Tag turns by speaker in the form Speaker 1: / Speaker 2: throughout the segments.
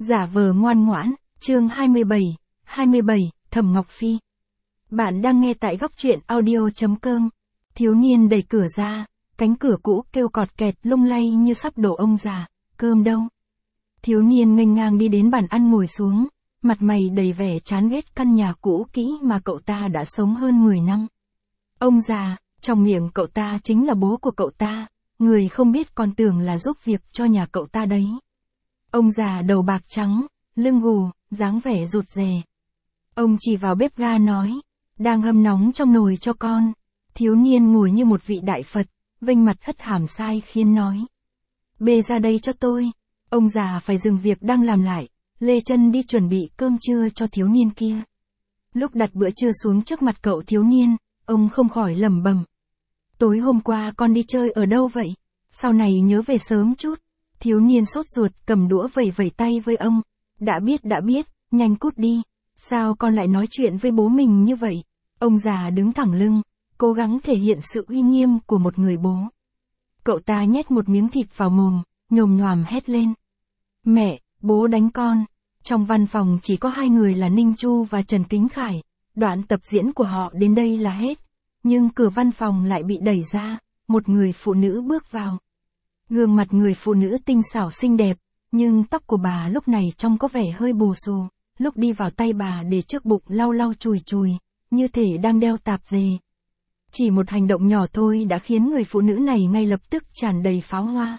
Speaker 1: Giả vờ ngoan ngoãn, chương 27, Thẩm Ngọc Phi. Bạn đang nghe tại góc truyện audio.com. Thiếu niên đẩy cửa ra, cánh cửa cũ kêu cọt kẹt lung lay như sắp đổ ông già, cơm đâu? Thiếu niên nghênh ngang đi đến bàn ăn ngồi xuống, mặt mày đầy vẻ chán ghét căn nhà cũ kỹ mà cậu ta đã sống hơn 10 năm. Ông già, trong miệng cậu ta chính là bố của cậu ta, người không biết còn tưởng là giúp việc cho nhà cậu ta đấy. Ông già đầu bạc trắng, lưng gù, dáng vẻ rụt rè. Ông chỉ vào bếp ga nói, đang hâm nóng trong nồi cho con. Thiếu niên ngồi như một vị đại Phật, vênh mặt hất hàm sai khiến nói. Bê ra đây cho tôi. Ông già phải dừng việc đang làm lại, lê chân đi chuẩn bị cơm trưa cho thiếu niên kia. Lúc đặt bữa trưa xuống trước mặt cậu thiếu niên, ông không khỏi lẩm bẩm. Tối hôm qua con đi chơi ở đâu vậy? Sau này nhớ về sớm chút. Thiếu niên sốt ruột cầm đũa vẩy vẩy tay với ông. Đã biết, nhanh cút đi. Sao con lại nói chuyện với bố mình như vậy? Ông già đứng thẳng lưng, cố gắng thể hiện sự uy nghiêm của một người bố. Cậu ta nhét một miếng thịt vào mồm, nhồm nhoàm hét lên. Mẹ, bố đánh con. Trong văn phòng chỉ có hai người là Ninh Chu và Trần Kính Khải. Đoạn tập diễn của họ đến đây là hết. Nhưng cửa văn phòng lại bị đẩy ra, một người phụ nữ bước vào. Gương mặt người phụ nữ tinh xảo xinh đẹp, nhưng tóc của bà lúc này trông có vẻ hơi bù xù, lúc đi vào tay bà để trước bụng lau lau chùi chùi, như thể đang đeo tạp dề. Chỉ một hành động nhỏ thôi đã khiến người phụ nữ này ngay lập tức tràn đầy pháo hoa.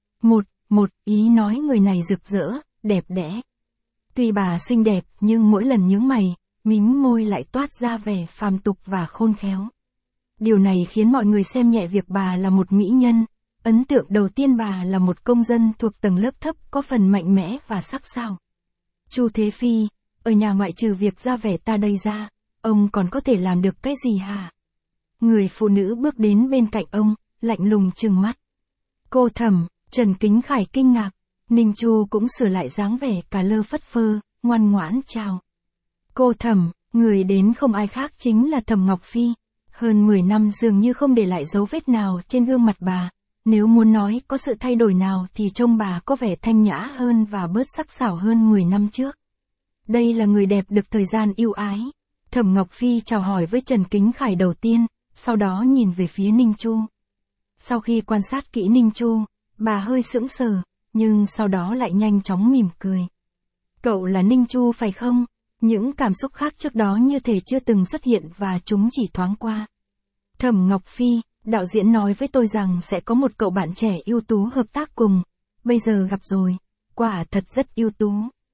Speaker 1: Một ý nói người này rực rỡ, đẹp đẽ. Tuy bà xinh đẹp nhưng mỗi lần nhướng mày, mím môi lại toát ra vẻ phàm tục và khôn khéo. Điều này khiến mọi người xem nhẹ việc bà là một mỹ nhân. Ấn tượng đầu tiên bà là một công dân thuộc tầng lớp thấp có phần mạnh mẽ và sắc sảo. Chu Thế Phi, ở nhà ngoại trừ việc ra vẻ ta đây ra, ông còn có thể làm được cái gì hả? Người phụ nữ bước đến bên cạnh ông, lạnh lùng trừng mắt. Cô Thẩm, Trần Kính Khải kinh ngạc, Ninh Chu cũng sửa lại dáng vẻ cả lơ phất phơ, ngoan ngoãn chào. Cô Thẩm, người đến không ai khác chính là Thẩm Ngọc Phi. Hơn 10 năm dường như không để lại dấu vết nào trên gương mặt bà. Nếu muốn nói có sự thay đổi nào thì trông bà có vẻ thanh nhã hơn và bớt sắc sảo hơn 10 năm trước. Đây là người đẹp được thời gian yêu ái. Thẩm Ngọc Phi chào hỏi với Trần Kính Khải đầu tiên, sau đó nhìn về phía Ninh Chu. Sau khi quan sát kỹ Ninh Chu, bà hơi sững sờ, nhưng sau đó lại nhanh chóng mỉm cười. Cậu là Ninh Chu phải không? Những cảm xúc khác trước đó như thể chưa từng xuất hiện và chúng chỉ thoáng qua. Thẩm Ngọc Phi, đạo diễn nói với tôi rằng sẽ có một cậu bạn trẻ ưu tú hợp tác cùng. Bây giờ gặp rồi, quả thật rất ưu tú.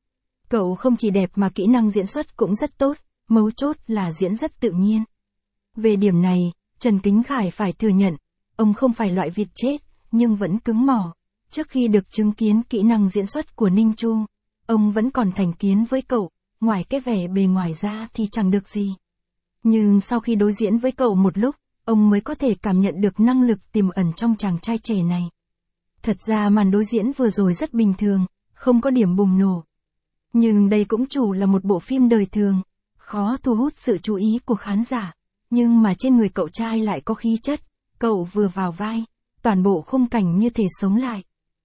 Speaker 1: Cậu không chỉ đẹp mà kỹ năng diễn xuất cũng rất tốt, mấu chốt là diễn rất tự nhiên. Về điểm này, Trần Kính Khải phải thừa nhận, ông không phải loại vịt chết, nhưng vẫn cứng mỏ. Trước khi được chứng kiến kỹ năng diễn xuất của Ninh Chu, ông vẫn còn thành kiến với cậu, ngoài cái vẻ bề ngoài ra thì chẳng được gì. Nhưng sau khi đối diễn với cậu một lúc, ông mới có thể cảm nhận được năng lực tiềm ẩn trong chàng trai trẻ này. Thật ra màn đối diễn vừa rồi rất bình thường, không có điểm bùng nổ. Nhưng đây cũng chủ là một bộ phim đời thường, khó thu hút sự chú ý của khán giả. Nhưng mà trên người cậu trai lại có khí chất, cậu vừa vào vai, toàn bộ khung cảnh như thể sống lại.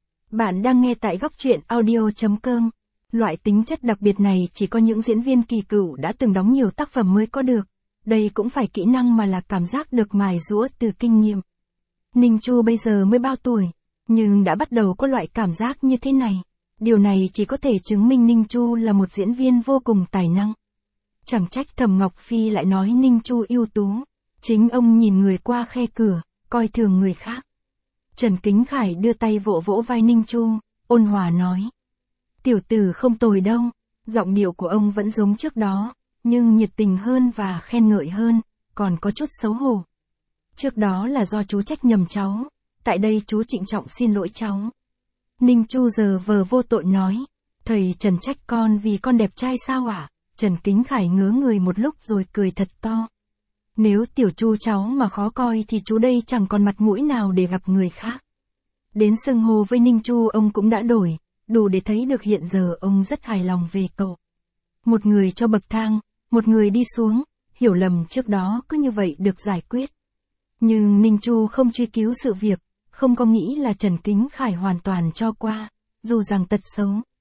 Speaker 1: Bạn đang nghe tại góc truyện audio.com. Loại tính chất đặc biệt này chỉ có những diễn viên kỳ cựu đã từng đóng nhiều tác phẩm mới có được. Đây cũng phải kỹ năng mà là cảm giác được mài giũa từ kinh nghiệm. Ninh Chu bây giờ mới bao tuổi, nhưng đã bắt đầu có loại cảm giác như thế này. Điều này chỉ có thể chứng minh Ninh Chu là một diễn viên vô cùng tài năng. Chẳng trách Thẩm Ngọc Phi lại nói Ninh Chu ưu tú. Chính ông nhìn người qua khe cửa, coi thường người khác. Trần Kính Khải đưa tay vỗ vỗ vai Ninh Chu, ôn hòa nói. Tiểu tử không tồi đâu. Giọng điệu của ông vẫn giống trước đó, nhưng nhiệt tình hơn và khen ngợi hơn, còn có chút xấu hổ. Trước đó là do chú trách nhầm cháu, tại đây chú trịnh trọng xin lỗi cháu. Ninh Chu giờ vờ vô tội nói, thầy Trần trách con vì con đẹp trai sao ạ? Trần Kính Khải ngớ người một lúc rồi cười thật to. Nếu tiểu Chu cháu mà khó coi thì chú đây chẳng còn mặt mũi nào để gặp người khác. Đến xưng hô với Ninh Chu ông cũng đã đổi, đủ để thấy được hiện giờ ông rất hài lòng về cậu. Một người cho bậc thang, một người đi xuống, hiểu lầm trước đó cứ như vậy được giải quyết. Nhưng Ninh Chu không truy cứu sự việc, không có nghĩ là Trần Kính Khải hoàn toàn cho qua, dù rằng tật xấu.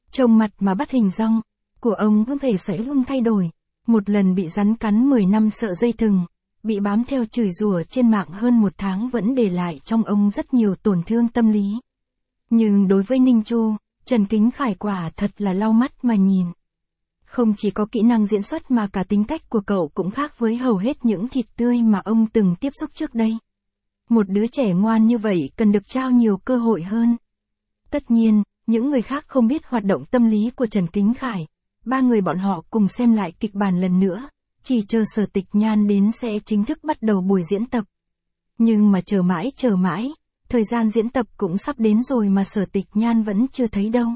Speaker 1: Trông mặt mà bắt hình dong, của ông không thể sẽ luôn thay đổi. Một lần bị rắn cắn 10 năm sợ dây thừng, bị bám theo chửi rủa trên mạng hơn 1 tháng vẫn để lại trong ông rất nhiều tổn thương tâm lý. Nhưng đối với Ninh Chu, Trần Kính Khải quả thật là lau mắt mà nhìn. Không chỉ có kỹ năng diễn xuất mà cả tính cách của cậu cũng khác với hầu hết những thịt tươi mà ông từng tiếp xúc trước đây. Một đứa trẻ ngoan như vậy cần được trao nhiều cơ hội hơn. Tất nhiên, những người khác không biết hoạt động tâm lý của Trần Kính Khải. 3 người bọn họ cùng xem lại kịch bản lần nữa, chỉ chờ Sở Tịch Nhan đến sẽ chính thức bắt đầu buổi diễn tập. Nhưng mà chờ mãi, thời gian diễn tập cũng sắp đến rồi mà Sở Tịch Nhan vẫn chưa thấy đâu.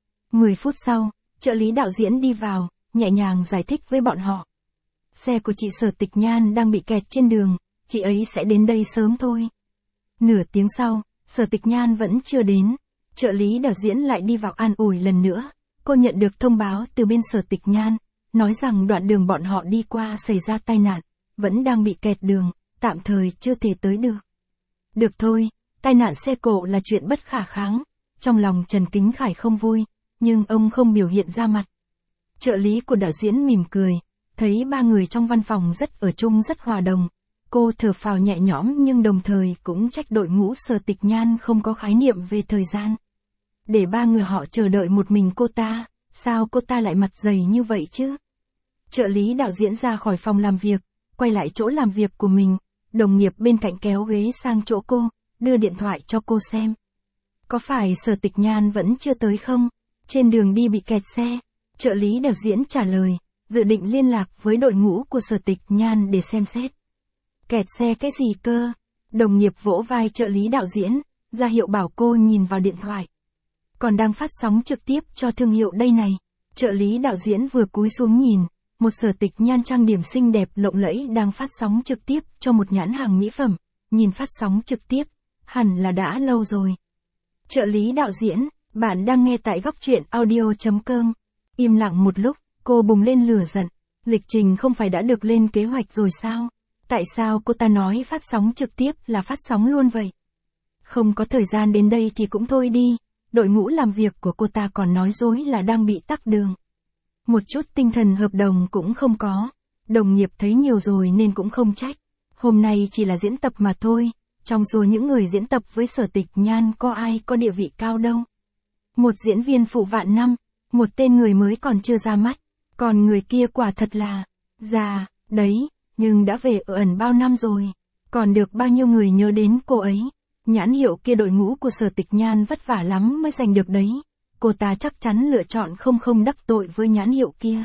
Speaker 1: 10 phút sau, trợ lý đạo diễn đi vào, nhẹ nhàng giải thích với bọn họ. Xe của chị Sở Tịch Nhan đang bị kẹt trên đường, chị ấy sẽ đến đây sớm thôi. Nửa tiếng sau, Sở Tịch Nhan vẫn chưa đến, trợ lý đạo diễn lại đi vào an ủi lần nữa. Cô nhận được thông báo từ bên Sở Tịch Nhan, nói rằng đoạn đường bọn họ đi qua xảy ra tai nạn, vẫn đang bị kẹt đường, tạm thời chưa thể tới được. Được thôi, tai nạn xe cộ là chuyện bất khả kháng. Trong lòng Trần Kính Khải không vui, nhưng ông không biểu hiện ra mặt. Trợ lý của đạo diễn mỉm cười, thấy 3 người trong văn phòng ở chung rất hòa đồng. Cô thở phào nhẹ nhõm nhưng đồng thời cũng trách đội ngũ Sở Tịch Nhan không có khái niệm về thời gian. Để 3 người họ chờ đợi một mình cô ta, sao cô ta lại mặt dày như vậy chứ? Trợ lý đạo diễn ra khỏi phòng làm việc, quay lại chỗ làm việc của mình, đồng nghiệp bên cạnh kéo ghế sang chỗ cô, đưa điện thoại cho cô xem. Có phải Sở Tịch Nhan vẫn chưa tới không? Trên đường đi bị kẹt xe. Trợ lý đạo diễn trả lời, dự định liên lạc với đội ngũ của Sở Tịch Nhan để xem xét. Kẹt xe cái gì cơ? Đồng nghiệp vỗ vai trợ lý đạo diễn, ra hiệu bảo cô nhìn vào điện thoại. Còn đang phát sóng trực tiếp cho thương hiệu đây này. Trợ lý đạo diễn vừa cúi xuống nhìn, một Sở Tịch Nhan trang điểm xinh đẹp lộng lẫy đang phát sóng trực tiếp cho một nhãn hàng mỹ phẩm. Nhìn phát sóng trực tiếp, hẳn là đã lâu rồi. Trợ lý đạo diễn, bạn đang nghe tại góc truyện audio.com. Im lặng một lúc, cô bùng lên lửa giận. Lịch trình không phải đã được lên kế hoạch rồi sao? Tại sao cô ta nói phát sóng trực tiếp là phát sóng luôn vậy? Không có thời gian đến đây thì cũng thôi đi. Đội ngũ làm việc của cô ta còn nói dối là đang bị tắc đường. Một chút tinh thần hợp đồng cũng không có. Đồng nghiệp thấy nhiều rồi nên cũng không trách. Hôm nay chỉ là diễn tập mà thôi. Trong số những người diễn tập với Sở Tịch Nhan có ai có địa vị cao đâu. Một diễn viên phụ vạn năm, một tên người mới còn chưa ra mắt. Còn người kia quả thật là già, đấy, nhưng đã về ở ẩn bao năm rồi. Còn được bao nhiêu người nhớ đến cô ấy. Nhãn hiệu kia đội ngũ của Sở Tịch Nhan vất vả lắm mới giành được đấy. Cô ta chắc chắn lựa chọn không đắc tội với nhãn hiệu kia.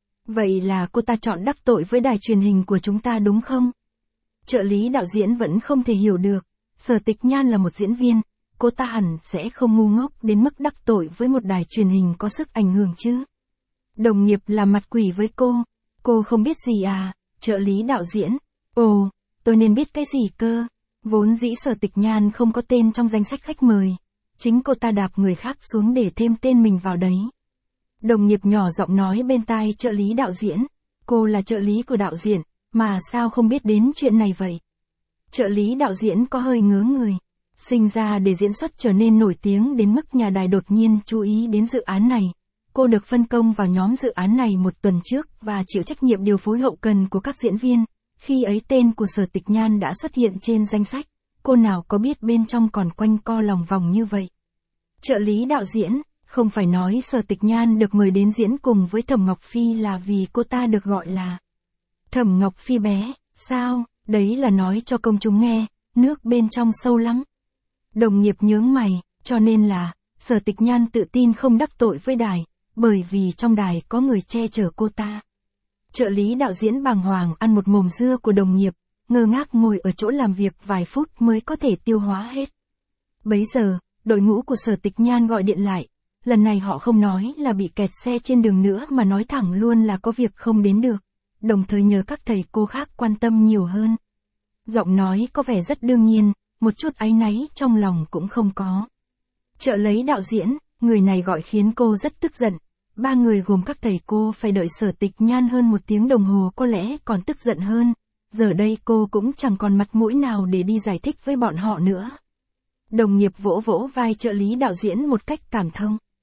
Speaker 1: Vậy là cô ta chọn đắc tội với đài truyền hình của chúng ta đúng không? Trợ lý đạo diễn vẫn không thể hiểu được. Sở Tịch Nhan là một diễn viên, cô ta hẳn sẽ không ngu ngốc đến mức đắc tội với một đài truyền hình có sức ảnh hưởng chứ. Đồng nghiệp là mặt quỷ với cô không biết gì à? Trợ lý đạo diễn, ồ, tôi nên biết cái gì cơ? Vốn dĩ Sở Tịch Nhan không có tên trong danh sách khách mời. Chính cô ta đạp người khác xuống để thêm tên mình vào đấy. Đồng nghiệp nhỏ giọng nói bên tai trợ lý đạo diễn. Cô là trợ lý của đạo diễn, mà sao không biết đến chuyện này vậy? Trợ lý đạo diễn có hơi ngớ người. Sinh ra để diễn xuất trở nên nổi tiếng đến mức nhà đài đột nhiên chú ý đến dự án này. Cô được phân công vào nhóm dự án này một tuần trước và chịu trách nhiệm điều phối hậu cần của các diễn viên. Khi ấy tên của Sở Tịch Nhan đã xuất hiện trên danh sách, cô nào có biết bên trong còn quanh co lòng vòng như vậy. Trợ lý đạo diễn, không phải nói Sở Tịch Nhan được mời đến diễn cùng với Thẩm Ngọc Phi là vì cô ta được gọi là Thẩm Ngọc Phi bé, sao? Đấy là nói cho công chúng nghe, nước bên trong sâu lắm. Đồng nghiệp nhướng mày, cho nên là, Sở Tịch Nhan tự tin không đắc tội với đài, bởi vì trong đài có người che chở cô ta. Trợ lý đạo diễn bàng hoàng ăn một mồm dưa của đồng nghiệp, ngơ ngác ngồi ở chỗ làm việc vài phút mới có thể tiêu hóa hết. Bấy giờ, đội ngũ của Sở Tịch Nhan gọi điện lại, lần này họ không nói là bị kẹt xe trên đường nữa mà nói thẳng luôn là có việc không đến được, đồng thời nhờ các thầy cô khác quan tâm nhiều hơn. Giọng nói có vẻ rất đương nhiên, một chút áy náy trong lòng cũng không có. Trợ lý đạo diễn, người này gọi khiến cô rất tức giận. 3 người gồm các thầy cô phải đợi Sở Tịch Nhan hơn 1 tiếng đồng hồ có lẽ còn tức giận hơn. Giờ đây cô cũng chẳng còn mặt mũi nào để đi giải thích với bọn họ nữa. Đồng nghiệp vỗ vỗ vai trợ lý đạo diễn một cách cảm thông.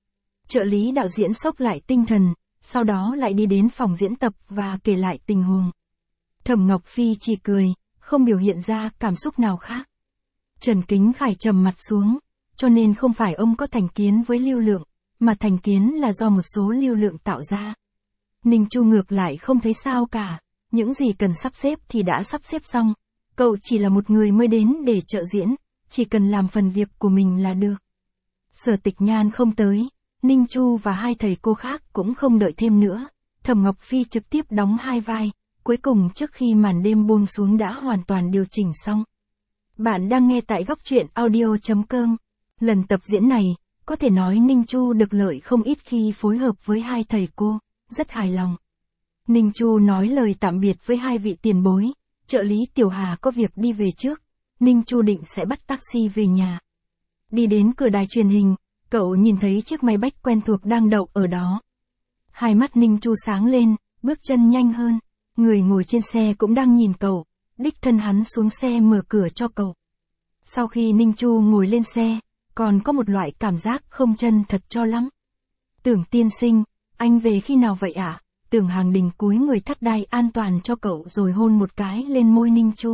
Speaker 1: Trợ lý đạo diễn xốc lại tinh thần, sau đó lại đi đến phòng diễn tập và kể lại tình huống. Thẩm Ngọc Phi chỉ cười, không biểu hiện ra cảm xúc nào khác. Trần Kính Khải trầm mặt xuống, cho nên không phải ông có thành kiến với lưu lượng, mà thành kiến là do một số lưu lượng tạo ra. Ninh Chu ngược lại không thấy sao cả, những gì cần sắp xếp thì đã sắp xếp xong, cậu chỉ là một người mới đến để trợ diễn, chỉ cần làm phần việc của mình là được. Sở Tịch Nhan không tới, Ninh Chu và hai thầy cô khác cũng không đợi thêm nữa, Thẩm Ngọc Phi trực tiếp đóng hai vai, cuối cùng trước khi màn đêm buông xuống đã hoàn toàn điều chỉnh xong. Bạn đang nghe tại góc truyện audio.com. Lần tập diễn này, có thể nói Ninh Chu được lợi không ít khi phối hợp với hai thầy cô, rất hài lòng. Ninh Chu nói lời tạm biệt với hai vị tiền bối, trợ lý Tiểu Hà có việc đi về trước, Ninh Chu định sẽ bắt taxi về nhà. Đi đến cửa đài truyền hình, cậu nhìn thấy chiếc máy bách quen thuộc đang đậu ở đó. Hai mắt Ninh Chu sáng lên, bước chân nhanh hơn, người ngồi trên xe cũng đang nhìn cậu, đích thân hắn xuống xe mở cửa cho cậu. Sau khi Ninh Chu ngồi lên xe, còn có một loại cảm giác không chân thật cho lắm. Tưởng tiên sinh, anh về khi nào vậy ạ? Tưởng Hàng Đình cúi người thắt đai an toàn cho cậu rồi hôn một cái lên môi Ninh Chu.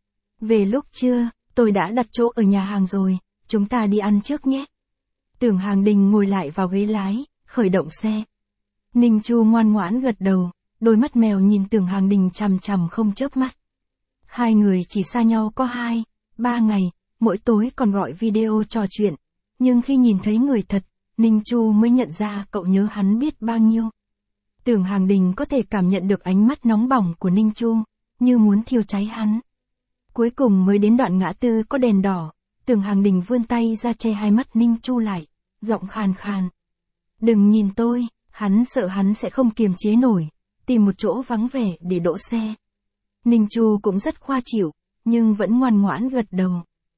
Speaker 1: Về lúc trưa, tôi đã đặt chỗ ở nhà hàng rồi, chúng ta đi ăn trước nhé. Tưởng Hàng Đình ngồi lại vào ghế lái, khởi động xe. Ninh Chu ngoan ngoãn gật đầu, đôi mắt mèo nhìn Tưởng Hàng Đình chằm chằm không chớp mắt. Hai người chỉ xa nhau có 2-3 ngày, mỗi tối còn gọi video trò chuyện, nhưng khi nhìn thấy người thật, Ninh Chu mới nhận ra cậu nhớ hắn biết bao nhiêu. Tưởng Hàng Đình có thể cảm nhận được ánh mắt nóng bỏng của Ninh Chu, như muốn thiêu cháy hắn. Cuối cùng mới đến đoạn ngã tư có đèn đỏ, Tưởng Hàng Đình vươn tay ra che hai mắt Ninh Chu lại, giọng khàn khàn. Đừng nhìn tôi, hắn sợ hắn sẽ không kiềm chế nổi, tìm một chỗ vắng vẻ để đỗ xe. Ninh Chu cũng rất khoa chịu, nhưng vẫn ngoan ngoãn gật đầu.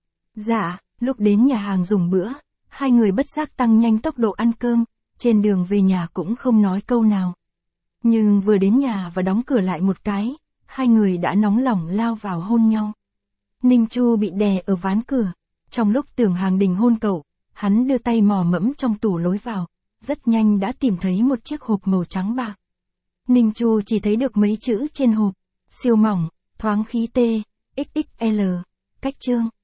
Speaker 1: Dạ, lúc đến nhà hàng dùng bữa, hai người bất giác tăng nhanh tốc độ ăn cơm, trên đường về nhà cũng không nói câu nào. Nhưng vừa đến nhà và đóng cửa lại một cái, hai người đã nóng lòng lao vào hôn nhau. Ninh Chu bị đè ở ván cửa, trong lúc Tưởng Hàng Đình hôn cậu, hắn đưa tay mò mẫm trong tủ lối vào, rất nhanh đã tìm thấy một chiếc hộp màu trắng bạc. Ninh Chu chỉ thấy được mấy chữ trên hộp, siêu mỏng, thoáng khí T, XXL, cách chương.